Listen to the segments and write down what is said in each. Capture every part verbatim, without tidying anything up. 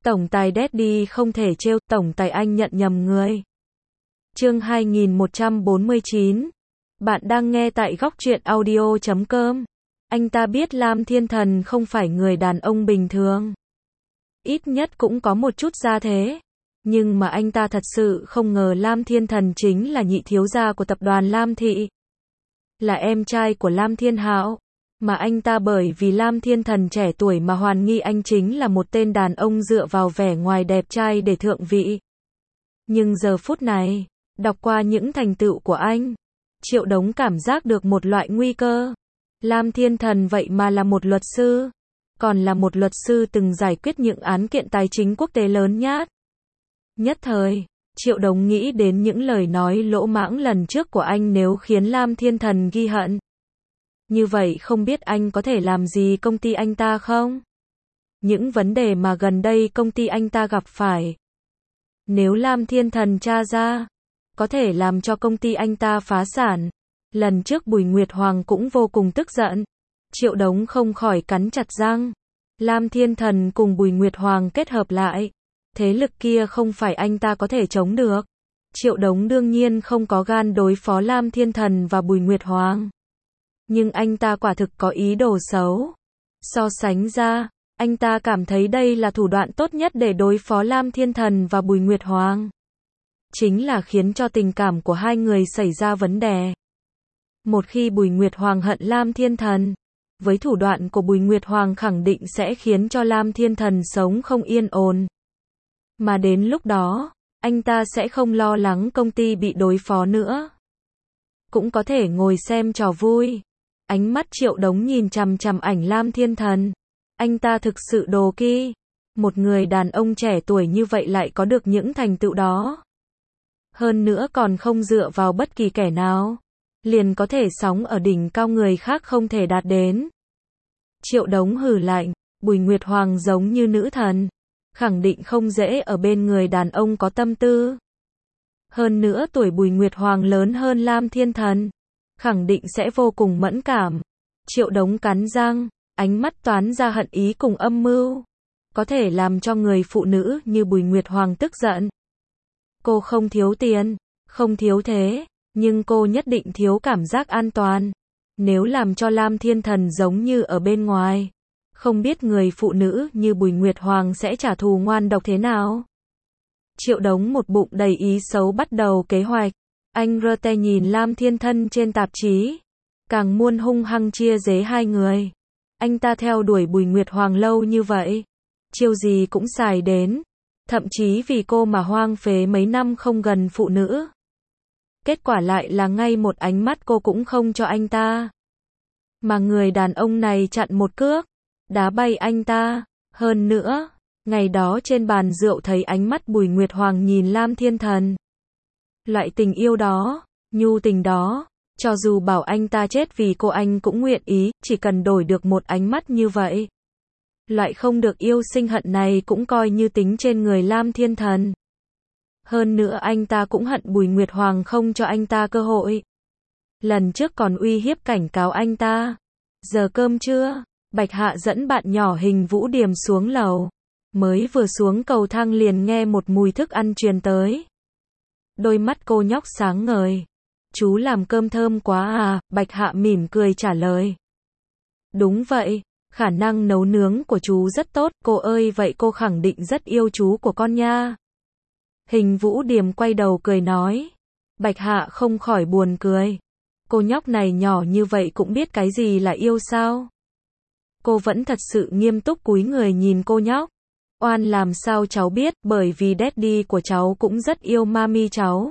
Tổng tài Daddy không thể trêu, tổng tài anh nhận nhầm người. Chương hai nghìn một trăm bốn mươi chín. Bạn đang nghe tại góc truyện audio chấm com. Anh ta biết Lam Thiên Thần không phải người đàn ông bình thường. Ít nhất cũng có một chút gia thế. Nhưng mà anh ta thật sự không ngờ Lam Thiên Thần chính là nhị thiếu gia của tập đoàn Lam Thị. Là em trai của Lam Thiên Hạo. Mà anh ta bởi vì Lam Thiên Thần trẻ tuổi mà hoài nghi anh chính là một tên đàn ông dựa vào vẻ ngoài đẹp trai để thượng vị. Nhưng giờ phút này, đọc qua những thành tựu của anh, Triệu Đống cảm giác được một loại nguy cơ. Lam Thiên Thần vậy mà là một luật sư, còn là một luật sư từng giải quyết những án kiện tài chính quốc tế lớn nhát. Nhất thời, Triệu Đống nghĩ đến những lời nói lỗ mãng lần trước của anh nếu khiến Lam Thiên Thần ghi hận. Như vậy không biết anh có thể làm gì công ty anh ta không? Những vấn đề mà gần đây công ty anh ta gặp phải. Nếu Lam Thiên Thần tra ra, có thể làm cho công ty anh ta phá sản. Lần trước Bùi Nguyệt Hoàng cũng vô cùng tức giận. Triệu Đống không khỏi cắn chặt răng. Lam Thiên Thần cùng Bùi Nguyệt Hoàng kết hợp lại. Thế lực kia không phải anh ta có thể chống được. Triệu Đống đương nhiên không có gan đối phó Lam Thiên Thần và Bùi Nguyệt Hoàng. Nhưng anh ta quả thực có ý đồ xấu. So sánh ra, anh ta cảm thấy đây là thủ đoạn tốt nhất để đối phó Lam Thiên Thần và Bùi Nguyệt Hoàng. Chính là khiến cho tình cảm của hai người xảy ra vấn đề. Một khi Bùi Nguyệt Hoàng hận Lam Thiên Thần, với thủ đoạn của Bùi Nguyệt Hoàng khẳng định sẽ khiến cho Lam Thiên Thần sống không yên ổn. Mà đến lúc đó, anh ta sẽ không lo lắng công ty bị đối phó nữa. Cũng có thể ngồi xem trò vui. Ánh mắt Triệu Đống nhìn chằm chằm ảnh Lam Thiên Thần. Anh ta thực sự đố kỵ. Một người đàn ông trẻ tuổi như vậy lại có được những thành tựu đó. Hơn nữa còn không dựa vào bất kỳ kẻ nào. Liền có thể sóng ở đỉnh cao người khác không thể đạt đến. Triệu Đống hừ lạnh. Bùi Nguyệt Hoàng giống như nữ thần. Khẳng định không dễ ở bên người đàn ông có tâm tư. Hơn nữa tuổi Bùi Nguyệt Hoàng lớn hơn Lam Thiên Thần. Khẳng định sẽ vô cùng mẫn cảm. Triệu Đống cắn răng, ánh mắt toán ra hận ý cùng âm mưu. Có thể làm cho người phụ nữ như Bùi Nguyệt Hoàng tức giận. Cô không thiếu tiền, không thiếu thế, nhưng cô nhất định thiếu cảm giác an toàn. Nếu làm cho Lam Thiên Thần giống như ở bên ngoài, không biết người phụ nữ như Bùi Nguyệt Hoàng sẽ trả thù ngoan độc thế nào. Triệu Đống một bụng đầy ý xấu bắt đầu kế hoạch. Anh rơ te nhìn Lam Thiên Thần trên tạp chí. Càng muốn hung hăng chia rẽ hai người. Anh ta theo đuổi Bùi Nguyệt Hoàng lâu như vậy. Chiêu gì cũng xài đến. Thậm chí vì cô mà hoang phế mấy năm không gần phụ nữ. Kết quả lại là ngay một ánh mắt cô cũng không cho anh ta. Mà người đàn ông này chặn một cước. Đá bay anh ta. Hơn nữa, ngày đó trên bàn rượu thấy ánh mắt Bùi Nguyệt Hoàng nhìn Lam Thiên Thần. Loại tình yêu đó, nhu tình đó, cho dù bảo anh ta chết vì cô anh cũng nguyện ý, chỉ cần đổi được một ánh mắt như vậy. Loại không được yêu sinh hận này cũng coi như tính trên người Lam Thiên Thần. Hơn nữa anh ta cũng hận Bùi Nguyệt Hoàng không cho anh ta cơ hội. Lần trước còn uy hiếp cảnh cáo anh ta. Giờ cơm trưa, Bạch Hạ dẫn bạn nhỏ Hình Vũ Điềm xuống lầu. Mới vừa xuống cầu thang liền nghe một mùi thức ăn truyền tới. Đôi mắt cô nhóc sáng ngời. Chú làm cơm thơm quá à, Bạch Hạ mỉm cười trả lời. Đúng vậy, khả năng nấu nướng của chú rất tốt, cô ơi vậy cô khẳng định rất yêu chú của con nha. Hình Vũ Điềm quay đầu cười nói. Bạch Hạ không khỏi buồn cười. Cô nhóc này nhỏ như vậy cũng biết cái gì là yêu sao? Cô vẫn thật sự nghiêm túc cúi người nhìn cô nhóc. Oan làm sao cháu biết, bởi vì Daddy của cháu cũng rất yêu mami cháu.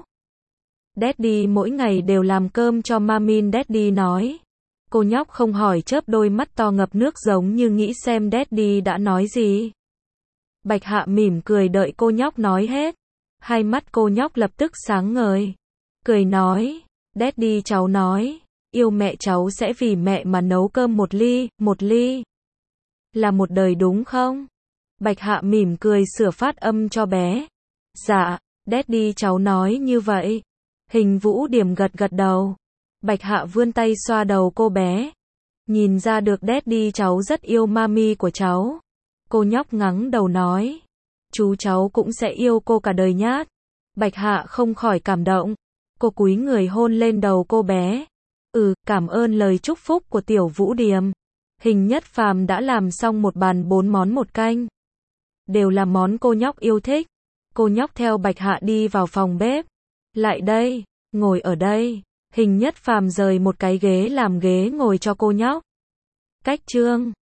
Daddy mỗi ngày đều làm cơm cho mami, Daddy nói. Cô nhóc không hỏi chớp đôi mắt to ngập nước giống như nghĩ xem Daddy đã nói gì. Bạch Hạ mỉm cười đợi cô nhóc nói hết. Hai mắt cô nhóc lập tức sáng ngời. Cười nói, Daddy cháu nói, yêu mẹ cháu sẽ vì mẹ mà nấu cơm một ly, một ly. Là một đời đúng không? Bạch Hạ mỉm cười sửa phát âm cho bé. Dạ, Daddy cháu nói như vậy. Hình Vũ Điềm gật gật đầu. Bạch Hạ vươn tay xoa đầu cô bé. Nhìn ra được Daddy cháu rất yêu mami của cháu. Cô nhóc ngắng đầu nói. chú cháu cũng sẽ yêu cô cả đời nhát. Bạch Hạ không khỏi cảm động. Cô cúi người hôn lên đầu cô bé. Ừ, cảm ơn lời chúc phúc của Tiểu Vũ Điềm. Hình Nhất Phàm đã làm xong một bàn bốn món một canh. Đều là món cô nhóc yêu thích. Cô nhóc theo Bạch Hạ đi vào phòng bếp. Lại đây, ngồi ở đây. Hình Nhất Phàm rời một cái ghế làm ghế ngồi cho cô nhóc. Cách chương